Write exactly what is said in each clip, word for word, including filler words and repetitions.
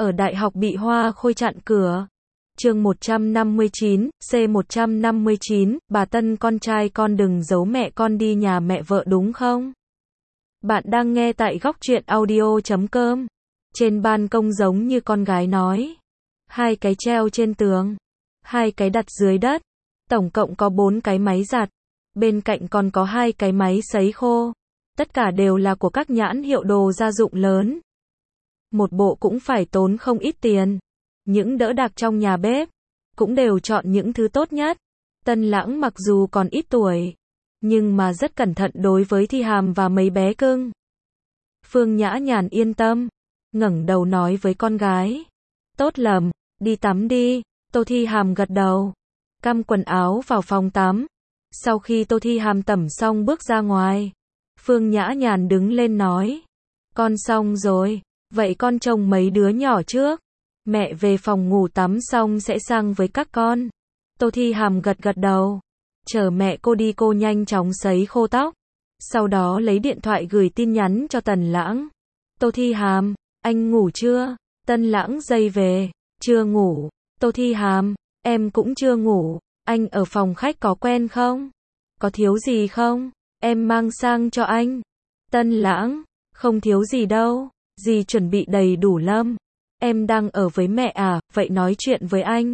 ở đại học bị Hoa Khôi chặn cửa. Chương một trăm năm mươi chín, C một trăm năm mươi chín, bà Tân con trai con đừng giấu mẹ con đi nhà mẹ vợ đúng không? Bạn đang nghe tại góc truyện audio chấm com. Trên ban công giống như con gái nói. Hai cái treo trên tường. Hai cái đặt dưới đất. Tổng cộng có bốn cái máy giặt. Bên cạnh còn có hai cái máy sấy khô. Tất cả đều là của các nhãn hiệu đồ gia dụng lớn. Một bộ cũng phải tốn không ít tiền. Những đỡ đạc trong nhà bếp cũng đều chọn những thứ tốt nhất. Tân Lãng mặc dù còn ít tuổi, nhưng mà rất cẩn thận đối với Thi Hàm và mấy bé cưng. Phương Nhã Nhàn yên tâm, ngẩng đầu nói với con gái. Tốt lắm, đi tắm đi. Tô Thi Hàm gật đầu, căm quần áo vào phòng tắm. Sau khi Tô Thi Hàm tẩm xong bước ra ngoài, Phương Nhã Nhàn đứng lên nói. Con xong rồi, vậy con trông mấy đứa nhỏ trước. Mẹ về phòng ngủ tắm xong sẽ sang với các con. Tô Thi Hàm gật gật đầu. Chờ mẹ cô đi cô nhanh chóng sấy khô tóc. Sau đó lấy điện thoại gửi tin nhắn cho Tần Lãng. Tô Thi Hàm, anh ngủ chưa? Tân Lãng dây về. Chưa ngủ. Tô Thi Hàm, em cũng chưa ngủ. Anh ở phòng khách có quen không? Có thiếu gì không? Em mang sang cho anh. Tân Lãng, không thiếu gì đâu. Dì chuẩn bị đầy đủ lắm. Em đang ở với mẹ à, vậy nói chuyện với anh.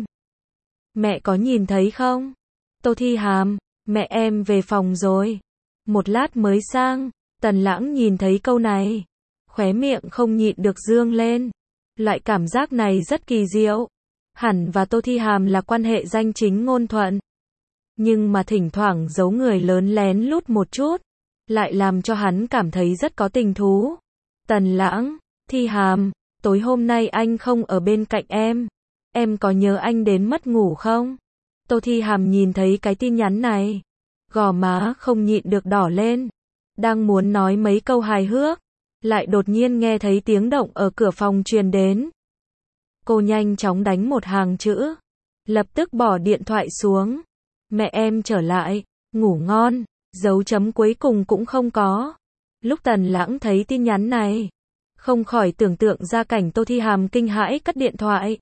Mẹ có nhìn thấy không? Tô Thi Hàm, mẹ em về phòng rồi. Một lát mới sang. Tần Lãng nhìn thấy câu này, khóe miệng không nhịn được dương lên. Loại cảm giác này rất kỳ diệu. Hẳn và Tô Thi Hàm là quan hệ danh chính ngôn thuận. Nhưng mà thỉnh thoảng giấu người lớn lén lút một chút, lại làm cho hắn cảm thấy rất có tình thú. Tần Lãng, Thi Hàm, tối hôm nay anh không ở bên cạnh em. Em có nhớ anh đến mất ngủ không? Tô Thi Hàm nhìn thấy cái tin nhắn này, gò má không nhịn được đỏ lên. Đang muốn nói mấy câu hài hước, lại đột nhiên nghe thấy tiếng động ở cửa phòng truyền đến. Cô nhanh chóng đánh một hàng chữ, lập tức bỏ điện thoại xuống. Mẹ em trở lại, ngủ ngon, dấu chấm cuối cùng cũng không có. Lúc Tần Lãng thấy tin nhắn này, không khỏi tưởng tượng ra cảnh Tô Thi Hàm kinh hãi cất điện thoại.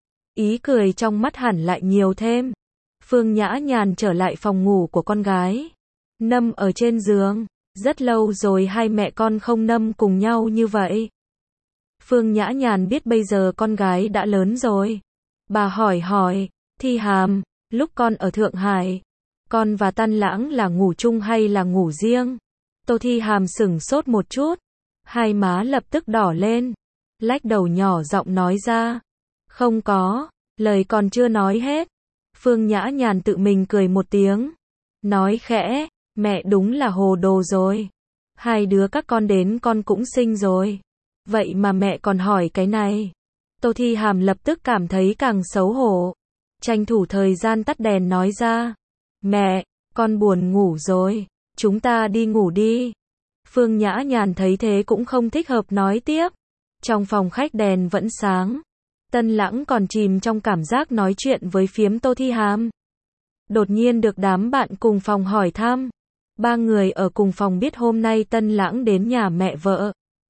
Ý cười trong mắt hẳn lại nhiều thêm. Phương Nhã Nhàn trở lại phòng ngủ của con gái. Nâm ở trên giường. Rất lâu rồi hai mẹ con không nâm cùng nhau như vậy. Phương Nhã Nhàn biết bây giờ con gái đã lớn rồi. Bà hỏi hỏi, Thi Hàm, lúc con ở Thượng Hải, con và Tân Lãng là ngủ chung hay là ngủ riêng? Tô Thi Hàm sửng sốt một chút. Hai má lập tức đỏ lên. Lách đầu nhỏ giọng nói ra. Không có, lời còn chưa nói hết. Phương Nhã Nhàn tự mình cười một tiếng. Nói khẽ, mẹ đúng là hồ đồ rồi. Hai đứa các con đến con cũng sinh rồi. Vậy mà mẹ còn hỏi cái này. Tô Thi Hàm lập tức cảm thấy càng xấu hổ. Tranh thủ thời gian tắt đèn nói ra. Mẹ, con buồn ngủ rồi. Chúng ta đi ngủ đi. Phương Nhã Nhàn thấy thế cũng không thích hợp nói tiếp. Trong phòng khách đèn vẫn sáng. Tân Lãng còn chìm trong cảm giác nói chuyện với phiếm Tô Thi Hàm. Đột nhiên được đám bạn cùng phòng hỏi thăm. Ba người ở cùng phòng biết hôm nay Tân Lãng đến nhà mẹ vợ.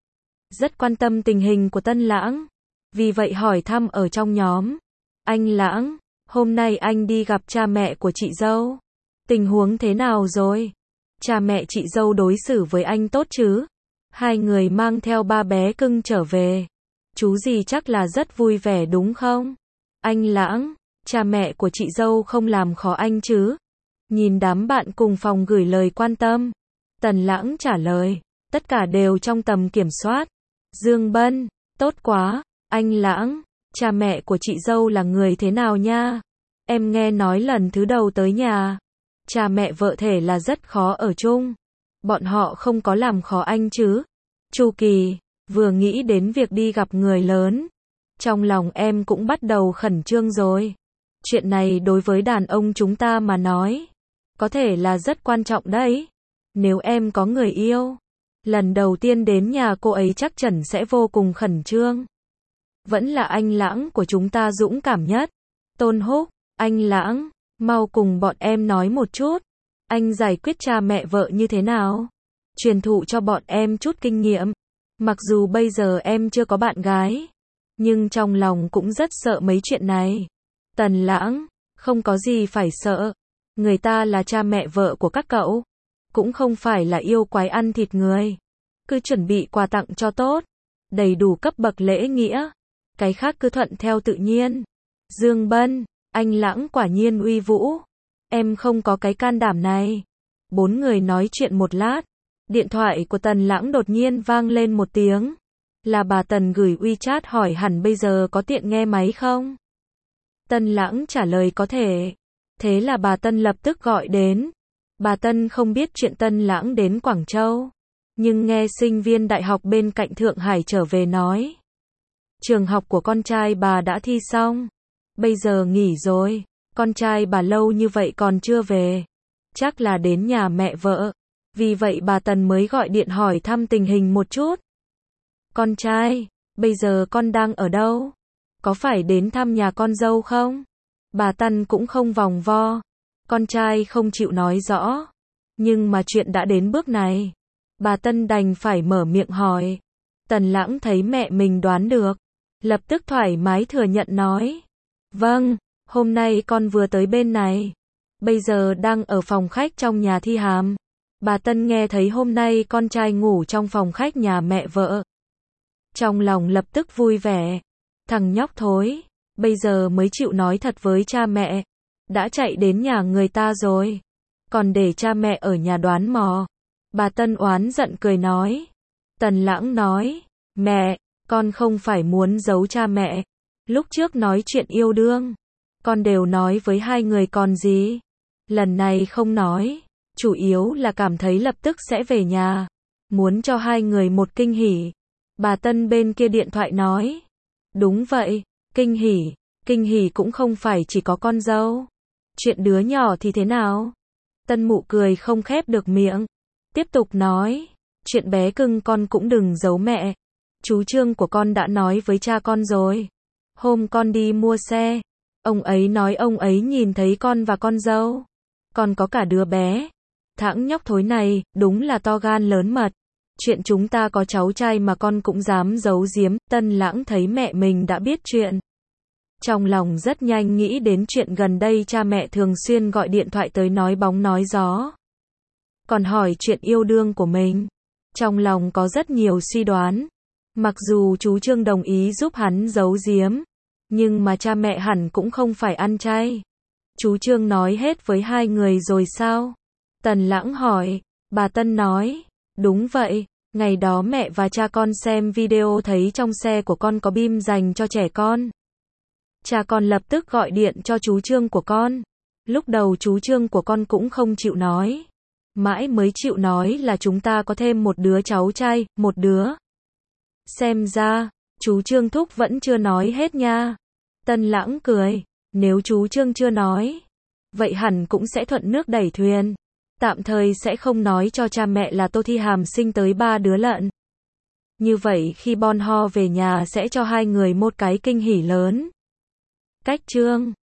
Rất quan tâm tình hình của Tân Lãng. Vì vậy hỏi thăm ở trong nhóm. Anh Lãng, hôm nay anh đi gặp cha mẹ của chị dâu. Tình huống thế nào rồi? Cha mẹ chị dâu đối xử với anh tốt chứ? Hai người mang theo ba bé cưng trở về. Chú gì chắc là rất vui vẻ đúng không? Anh Lãng, cha mẹ của chị dâu không làm khó anh chứ? Nhìn đám bạn cùng phòng gửi lời quan tâm. Tần Lãng trả lời, tất cả đều trong tầm kiểm soát. Dương Bân, tốt quá. Anh Lãng, cha mẹ của chị dâu là người thế nào nha? Em nghe nói lần thứ đầu tới nhà, cha mẹ vợ thể là rất khó ở chung. Bọn họ không có làm khó anh chứ? Chu Kỳ, vừa nghĩ đến việc đi gặp người lớn, trong lòng em cũng bắt đầu khẩn trương rồi. Chuyện này đối với đàn ông chúng ta mà nói, có thể là rất quan trọng đấy. Nếu em có người yêu, lần đầu tiên đến nhà cô ấy chắc chắn sẽ vô cùng khẩn trương. Vẫn là anh Lãng của chúng ta dũng cảm nhất. Tôn Húc, anh Lãng, mau cùng bọn em nói một chút. Anh giải quyết cha mẹ vợ như thế nào? Truyền thụ cho bọn em chút kinh nghiệm. Mặc dù bây giờ em chưa có bạn gái, nhưng trong lòng cũng rất sợ mấy chuyện này. Tần Lãng, không có gì phải sợ. Người ta là cha mẹ vợ của các cậu. Cũng không phải là yêu quái ăn thịt người. Cứ chuẩn bị quà tặng cho tốt. Đầy đủ cấp bậc lễ nghĩa. Cái khác cứ thuận theo tự nhiên. Dương Bân, anh Lãng quả nhiên uy vũ. Em không có cái can đảm này. Bốn người nói chuyện một lát. Điện thoại của Tần Lãng đột nhiên vang lên một tiếng. Là bà Tần gửi WeChat hỏi hẳn bây giờ có tiện nghe máy không? Tần Lãng trả lời có thể. Thế là bà Tân lập tức gọi đến. Bà Tân không biết chuyện Tần Lãng đến Quảng Châu. Nhưng nghe sinh viên đại học bên cạnh Thượng Hải trở về nói. Trường học của con trai bà đã thi xong. Bây giờ nghỉ rồi. Con trai bà lâu như vậy còn chưa về. Chắc là đến nhà mẹ vợ. Vì vậy bà Tần mới gọi điện hỏi thăm tình hình một chút. Con trai, bây giờ con đang ở đâu? Có phải đến thăm nhà con dâu không? Bà Tần cũng không vòng vo. Con trai không chịu nói rõ. Nhưng mà chuyện đã đến bước này. Bà Tân đành phải mở miệng hỏi. Tần Lãng thấy mẹ mình đoán được. Lập tức thoải mái thừa nhận nói. Vâng, hôm nay con vừa tới bên này. Bây giờ đang ở phòng khách trong nhà Thi Hàm. Bà Tân nghe thấy hôm nay con trai ngủ trong phòng khách nhà mẹ vợ. Trong lòng lập tức vui vẻ. Thằng nhóc thối, bây giờ mới chịu nói thật với cha mẹ. Đã chạy đến nhà người ta rồi. Còn để cha mẹ ở nhà đoán mò. Bà Tân oán giận cười nói. Tần Lãng nói. Mẹ, con không phải muốn giấu cha mẹ. Lúc trước nói chuyện yêu đương. Con đều nói với hai người còn gì. Lần này không nói. Chủ yếu là cảm thấy lập tức sẽ về nhà. Muốn cho hai người một kinh hỉ. Bà Tân bên kia điện thoại nói. Đúng vậy, kinh hỉ. Kinh hỉ cũng không phải chỉ có con dâu. Chuyện đứa nhỏ thì thế nào? Tân Mụ cười không khép được miệng. Tiếp tục nói. Chuyện bé cưng con cũng đừng giấu mẹ. Chú Trương của con đã nói với cha con rồi. Hôm con đi mua xe. Ông ấy nói ông ấy nhìn thấy con và con dâu. Còn có cả đứa bé. Thãng nhóc thối này, đúng là to gan lớn mật. Chuyện chúng ta có cháu trai mà con cũng dám giấu giếm. Tân Lãng thấy mẹ mình đã biết chuyện. Trong lòng rất nhanh nghĩ đến chuyện gần đây cha mẹ thường xuyên gọi điện thoại tới nói bóng nói gió. Còn hỏi chuyện yêu đương của mình. Trong lòng có rất nhiều suy đoán. Mặc dù chú Trương đồng ý giúp hắn giấu giếm. Nhưng mà cha mẹ hẳn cũng không phải ăn chay. Chú Trương nói hết với hai người rồi sao? Tần Lãng hỏi. Bà Tân nói. Đúng vậy, ngày đó mẹ và cha con xem video thấy trong xe của con có bim dành cho trẻ con. Cha con lập tức gọi điện cho chú Trương của con. Lúc đầu chú Trương của con cũng không chịu nói. Mãi mới chịu nói là chúng ta có thêm một đứa cháu trai, một đứa. Xem ra, chú Trương thúc vẫn chưa nói hết nha. Tân Lãng cười. Nếu chú Trương chưa nói, vậy hẳn cũng sẽ thuận nước đẩy thuyền. Tạm thời sẽ không nói cho cha mẹ là Tô Thi Hàm sinh tới ba đứa lận. Như vậy khi Bon Ho về nhà sẽ cho hai người một cái kinh hỉ lớn. Cách chương